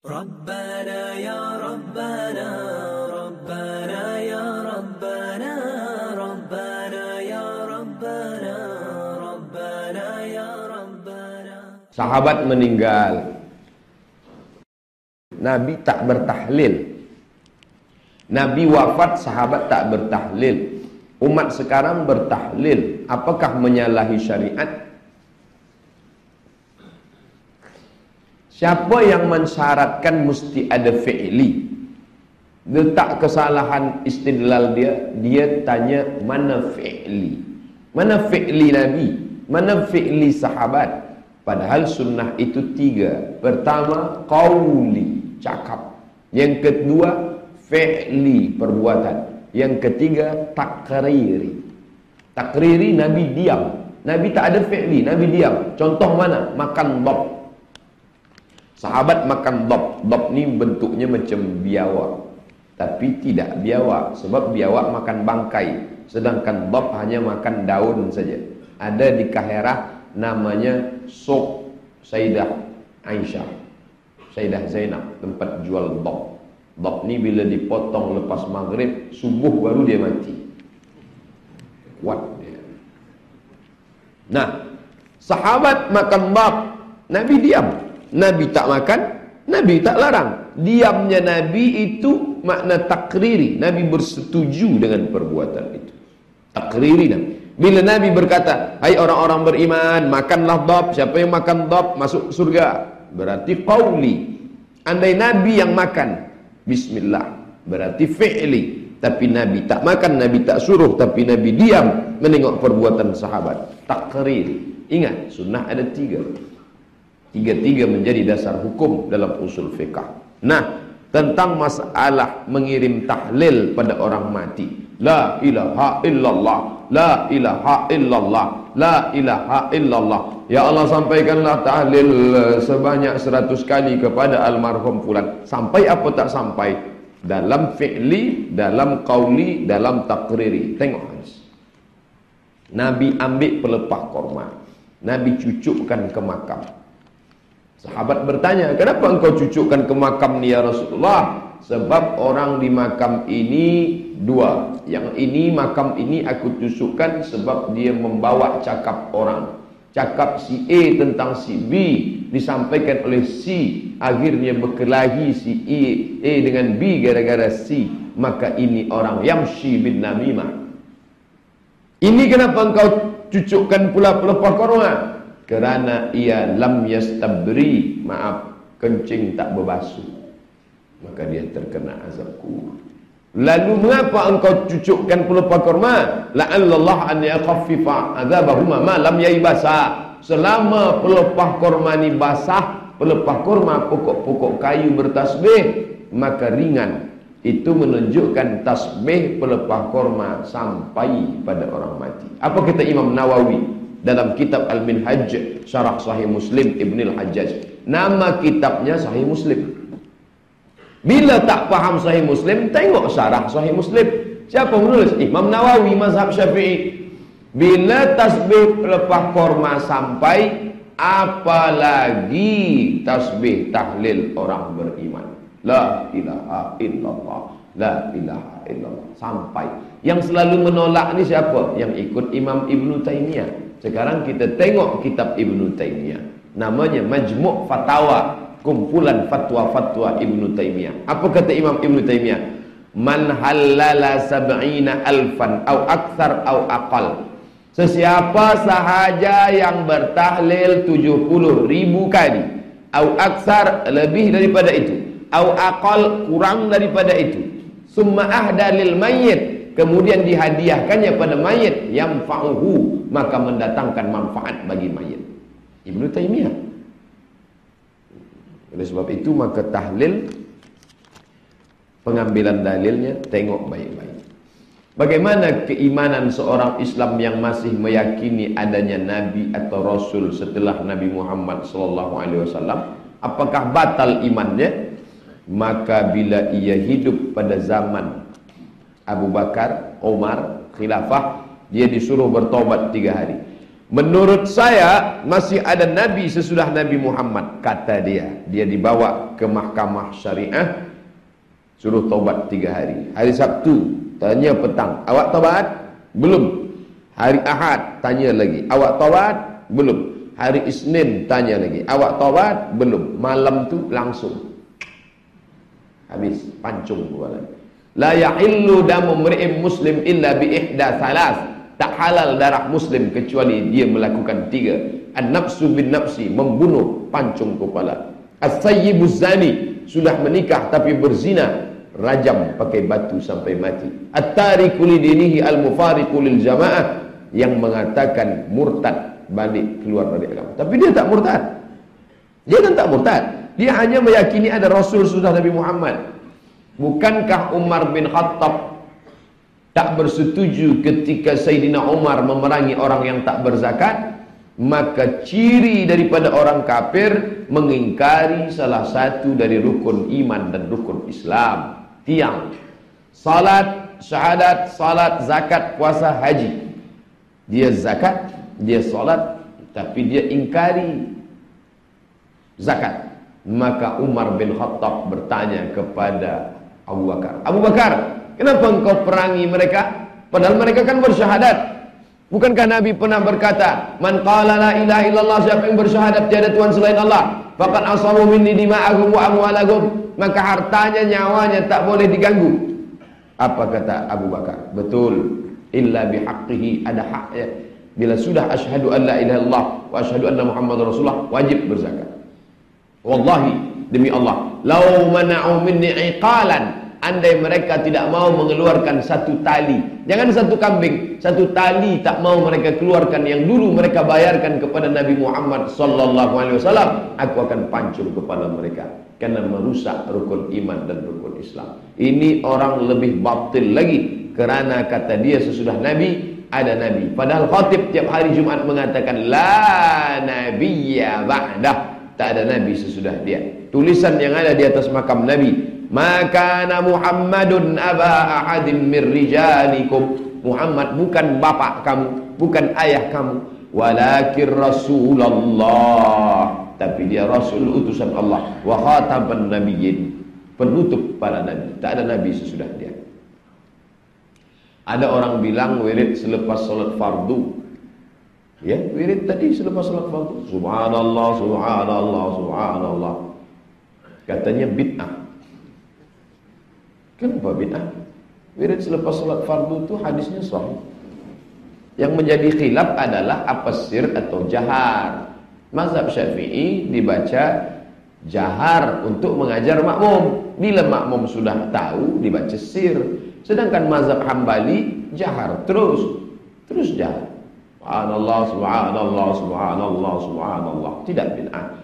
ربنا يا ربنا ربنا يا ربنا ربنا يا ربنا ربنا يا ربنا. Sahabat meninggal, Nabi tak bertahlil. Nabi wafat, sahabat tak bertahlil. Umat sekarang bertahlil. Apakah menyalahi syariat? Siapa yang mensyaratkan mesti ada fi'li? Letak kesalahan istidlal dia tanya mana fi'li? Mana fi'li Nabi? Mana fi'li sahabat? Padahal sunnah itu tiga. Pertama, qauli, cakap. Yang kedua, fi'li, perbuatan. Yang ketiga, takriri. Takriri, Nabi diam. Nabi tak ada fi'li, Nabi diam. Contoh mana? Makan bob. Sahabat makan dop. Dop ni bentuknya macam biawak, tapi tidak biawak, sebab biawak makan bangkai, sedangkan dop hanya makan daun saja. Ada di Kaherah namanya Suq Sayyidah Aisyah, Sayyidah Zainab, tempat jual dop. Dop ni bila dipotong lepas maghrib, subuh baru dia mati. Kuat dia. Nah, sahabat makan dop, Nabi diam. Nabi tak makan, Nabi tak larang. Diamnya Nabi itu makna takriri. Nabi bersetuju dengan perbuatan itu. Takriri Nabi. Bila Nabi berkata, hai orang-orang beriman, makanlah dop. Siapa yang makan dop masuk surga. Berarti qauli. Andai Nabi yang makan, bismillah, berarti fi'li. Tapi Nabi tak makan, Nabi tak suruh, tapi Nabi diam menengok perbuatan sahabat. Takriri. Ingat, sunnah ada tiga. Tiga-tiga menjadi dasar hukum dalam usul fiqh. Nah, tentang masalah mengirim tahlil pada orang mati. La ilaha illallah, la ilaha illallah, la ilaha illallah. Ya Allah, sampaikanlah tahlil sebanyak 100 kali kepada almarhum fulan. Sampai apa tak sampai? Dalam fi'li, dalam qauli, dalam takriri. Tengok hadis. Nabi ambil pelepah korma, Nabi cucukkan ke makam. Sahabat bertanya, kenapa engkau cucukkan ke makam ni ya Rasulullah? Sebab orang di makam ini dua. Yang ini, makam ini aku cucukkan sebab dia membawa cakap orang. Cakap si A tentang si B disampaikan oleh C. Akhirnya berkelahi si A dengan B gara-gara C. Maka ini orang yamshi bin namimah. Ini kenapa engkau cucukkan pula pelepah korma? Kerana ia lam yastabri, maaf, kencing tak berbasuh, maka dia terkena azab kubur. Lalu mengapa engkau cucukkan pelepah korma? La'allallah an yakhaffifa azabahuma ma lam yaibasa. Selama pelepah korma ni basah, pelepah korma pokok-pokok kayu bertasbih, maka ringan. Itu menunjukkan tasbih pelepah korma sampai pada orang mati. Apa kata Imam Nawawi dalam kitab Al-Minhaj Syarah Sahih Muslim Ibn Al-Hajjaj? Nama kitabnya Sahih Muslim. Bila tak faham Sahih Muslim, tengok Syarah Sahih Muslim. Siapa menulis? Imam Nawawi, mazhab Syafi'i. Bila tasbih pelepah korma sampai, apalagi tasbih tahlil orang beriman. La ilaha illallah, la ilaha illallah, sampai. Yang selalu menolak ni siapa? Yang ikut Imam Ibn Taymiyah. Sekarang kita tengok kitab Ibn Taymiyah, namanya Majmu' Fatawa, kumpulan fatwa-fatwa Ibn Taymiyah. Apa kata Imam Ibn Taymiyah? Man halala sab'ina alfan au akthar au aqal. Sesiapa sahaja yang bertahlil 70,000 kali, au akthar, lebih daripada itu, au aqal, kurang daripada itu, summa ahda lil mayyit, kemudian dihadiahkannya pada mayit, yamfa'uhu, maka mendatangkan manfaat bagi mayit. Ibnu Taimiyah. Oleh sebab itu maka tahlil, pengambilan dalilnya tengok baik-baik. Bagaimana keimanan seorang Islam yang masih meyakini adanya nabi atau rasul setelah Nabi Muhammad SAW? Apakah batal imannya? Maka bila ia hidup pada zaman Abu Bakar, Umar, khilafah, dia disuruh bertobat 3 hari. Menurut saya masih ada Nabi sesudah Nabi Muhammad, kata dia. Dia dibawa ke mahkamah syariah, suruh taubat 3 hari. Hari Sabtu tanya petang, awak taubat? Belum. Hari Ahad tanya lagi, awak taubat? Belum. Hari Isnin tanya lagi, awak taubat? Belum. Malam tu langsung habis, pancung kepala. La yahillu damu mri'in muslim illa bi ihda salas. Tak halal darah muslim kecuali dia melakukan 3. An-nafsu bin nafsi, membunuh, pancung kepala. As-sayyibuz zani, sudah menikah tapi berzina, rajam pakai batu sampai mati. At-tariku li dinihi al-mufariqu lil jamaah, yang mengatakan murtad, balik keluar dari agama. Tapi dia tak murtad. Dia kan tak murtad. Dia hanya meyakini ada Rasul sudah Nabi Muhammad. Bukankah Umar bin Khattab tak bersetuju ketika Sayyidina Umar memerangi orang yang tak berzakat? Maka ciri daripada orang kafir mengingkari salah satu dari rukun iman dan rukun Islam. Tiang salat, syahadat, salat, zakat, puasa, haji. Dia zakat, dia salat, tapi dia ingkari zakat. Maka Umar bin Khattab bertanya kepada Abu Bakar, Abu Bakar, kenapa engkau perangi mereka? Padahal mereka kan bersyahadat. Bukankah Nabi pernah berkata, man qala la ilaha illallah, siapa yang bersyahadat tiada Tuhan selain Allah, faqad asamu minni dima'ahum wa amwalahum, maka hartanya, nyawanya tak boleh diganggu. Apa kata Abu Bakar? Betul, illa bihaqqihi, ada haknya. Bila sudah asyhadu an la ilaha illallah wa asyhadu anna Muhammadar Rasulullah, wajib berzakat. Wallahi, demi Allah, lau mana'u minni iqalan, andai mereka tidak mau mengeluarkan satu tali, jangan satu kambing, satu tali tak mau mereka keluarkan yang dulu mereka bayarkan kepada Nabi Muhammad sallallahu alaihi wasallam, aku akan pancung kepada mereka karena merusak rukun iman dan rukun Islam. Ini orang lebih batil lagi, kerana kata dia sesudah Nabi ada Nabi. Padahal khatib tiap hari Jumat mengatakan la nabiyya ba'dah, tak ada Nabi sesudah dia. Tulisan yang ada di atas makam Nabi, maka Muhammadun aba ahadin mir rijalikum, Muhammad bukan bapak kamu, bukan ayah kamu, walakin Rasulullah, tapi dia Rasul, utusan Allah, wa khataman nabiyyin, penutup para nabi. Tak ada Nabi sesudah dia. Ada orang bilang wirid selepas salat fardu. Ya, wirid tadi selepas salat fardu, subhanallah, subhanallah, subhanallah. Katanya bid'ah. Kenapa bid'ah? Wirid selepas salat fardu itu hadisnya sahih. Yang menjadi khilaf adalah apa sir atau jahar. Mazhab Syafi'i dibaca jahar untuk mengajar makmum. Bila makmum sudah tahu, dibaca sir. Sedangkan mazhab Hambali jahar terus jahar. Subhanallah, subhanallah, subhanallah, subhanallah. Tidak bid'ah.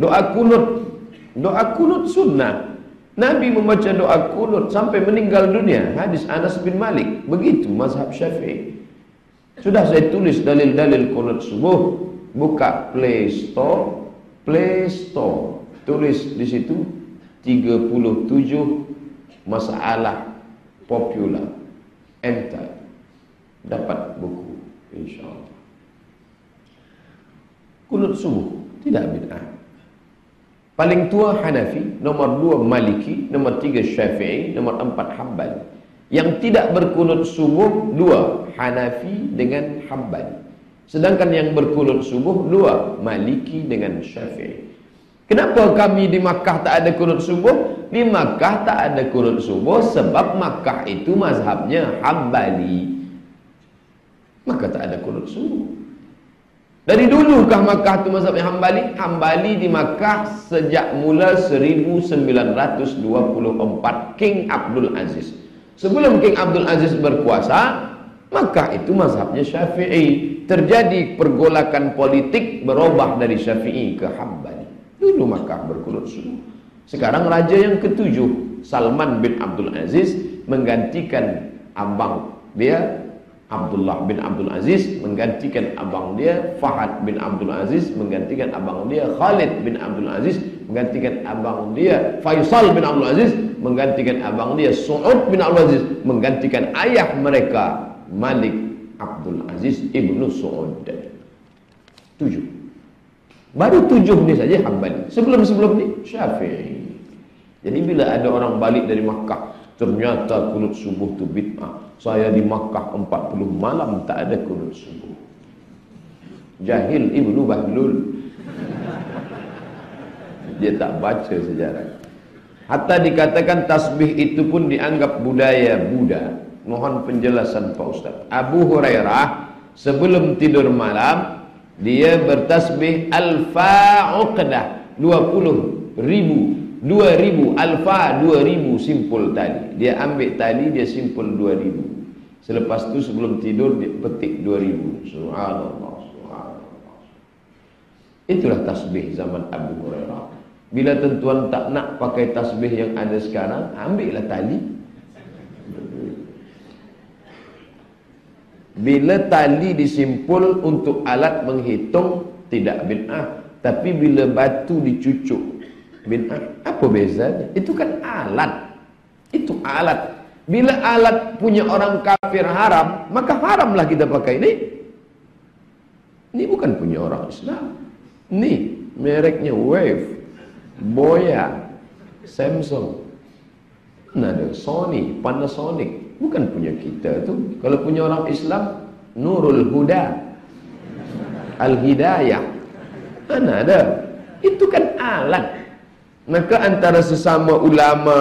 Doa kunut sunnah. Nabi membaca doa kunut sampai meninggal dunia. Hadis Anas bin Malik. Begitu mazhab Syafi'i. Sudah saya tulis dalil-dalil kunut subuh. Buka Play Store. Tulis di situ 37 masalah popular. Enter. Dapat buku, insyaallah. Kunut subuh tidak bid'ah. Paling tua Hanafi, nomor 2 Maliki, nomor 3 Syafi'i, nomor 4 Hambali. Yang tidak berkunut subuh 2 Hanafi dengan Hambali. Sedangkan yang berkunut subuh 2 Maliki dengan Syafi'i. Kenapa kami di Makkah tak ada kunut subuh? Di Makkah tak ada kunut subuh sebab Makkah itu mazhabnya Hambali. Maka tak ada kunut subuh. Dari dulukah Makkah itu mazhabnya Hambali? Hambali di Makkah sejak mula 1924 King Abdul Aziz. Sebelum King Abdul Aziz berkuasa, Makkah itu mazhabnya Syafi'i. Terjadi pergolakan politik, berubah dari Syafi'i ke Hambali. Dulu Makkah berkunut subuh. Sekarang raja yang ke-7, Salman bin Abdul Aziz, menggantikan abang dia Abdullah bin Abdul Aziz, menggantikan abang dia Fahad bin Abdul Aziz, menggantikan abang dia Khalid bin Abdul Aziz, menggantikan abang dia Faisal bin Abdul Aziz, menggantikan abang dia Su'ud bin Abdul Aziz, menggantikan ayah mereka Malik Abdul Aziz ibnu Su'ud. 7. Baru 7 ni saja Hambali. Sebelum-sebelum ni Syafi'i. Jadi bila ada orang balik dari Makkah, ternyata kunut subuh tu bid'ah. Saya di Makkah 40 malam tak ada kunut subuh. Jahil Ibnu Bahlul. Dia tak baca sejarah. Hatta dikatakan tasbih itu pun dianggap budaya Buddha. Mohon penjelasan Pak Ustaz. Abu Hurairah sebelum tidur malam dia bertasbih alfa uqdah 20.000 alfa 2.000 simpul tali. Dia ambil tali, dia simpul 2.000. Selepas tu sebelum tidur dia petik 2.000. Subhanallah, subhanallah. Itulah tasbih zaman Abu Hurairah. Bila tuan-tuan tak nak pakai tasbih yang ada sekarang, ambillah tali. Bila tali disimpul untuk alat menghitung, tidak bid'ah. Tapi bila batu dicucuk, bid'ah. Apa bezanya? Itu kan alat. Itu alat. Bila alat punya orang kafir haram, maka haramlah kita pakai ini. Ini bukan punya orang Islam. Ini mereknya Wave, Boya, Samsung, ada Sony, Panasonic. Bukan punya kita tu. Kalau punya orang Islam, Nurul Huda, Al-Hidayah, mana ada. Itu kan alat. Maka antara sesama ulama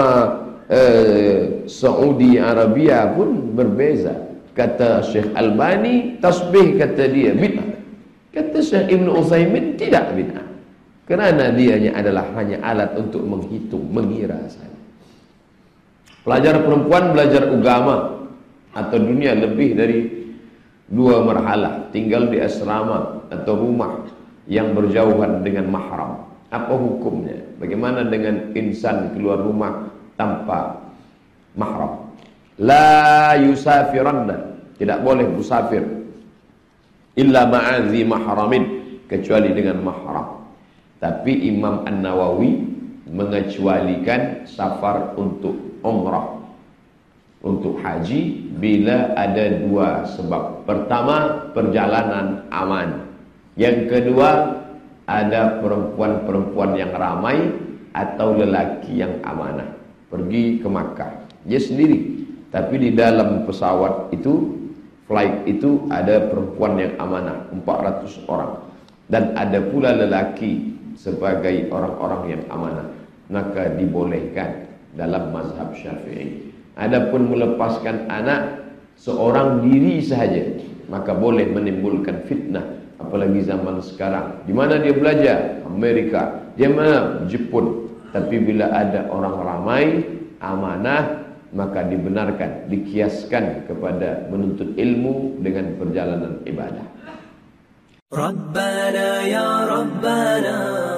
Saudi Arabia pun berbeza. Kata Syekh Albani, tasbih kata dia bid'ah. Kata Syekh Ibn Utsaimin tidak bid'ah. Kerana dianya adalah hanya alat untuk menghitung, mengira saja. Pelajar perempuan belajar agama atau dunia lebih dari 2 marhalah, tinggal di asrama atau rumah yang berjauhan dengan mahram. Apa hukumnya? Bagaimana dengan insan keluar rumah tanpa mahram? La yusafiranna, tidak boleh musafir illa ma'azi mahramin, kecuali dengan mahram. Tapi Imam An-Nawawi mengecualikan safar untuk umrah, untuk haji bila ada 2 sebab. Pertama, perjalanan aman. Yang kedua, ada perempuan-perempuan yang ramai atau lelaki yang amanah. Pergi ke Makkah, dia sendiri. Tapi di dalam pesawat itu, flight itu ada perempuan yang amanah, 400 orang. Dan ada pula lelaki sebagai orang-orang yang amanah. Maka dibolehkan dalam mazhab Syafi'i. Adapun melepaskan anak seorang diri sahaja, maka boleh menimbulkan fitnah. Apalagi zaman sekarang. Di mana dia belajar? Amerika. Dia mana? Jepun. Tapi bila ada orang ramai, amanah, maka dibenarkan, dikiaskan kepada menuntut ilmu dengan perjalanan ibadah. Rabbana ya Rabbana.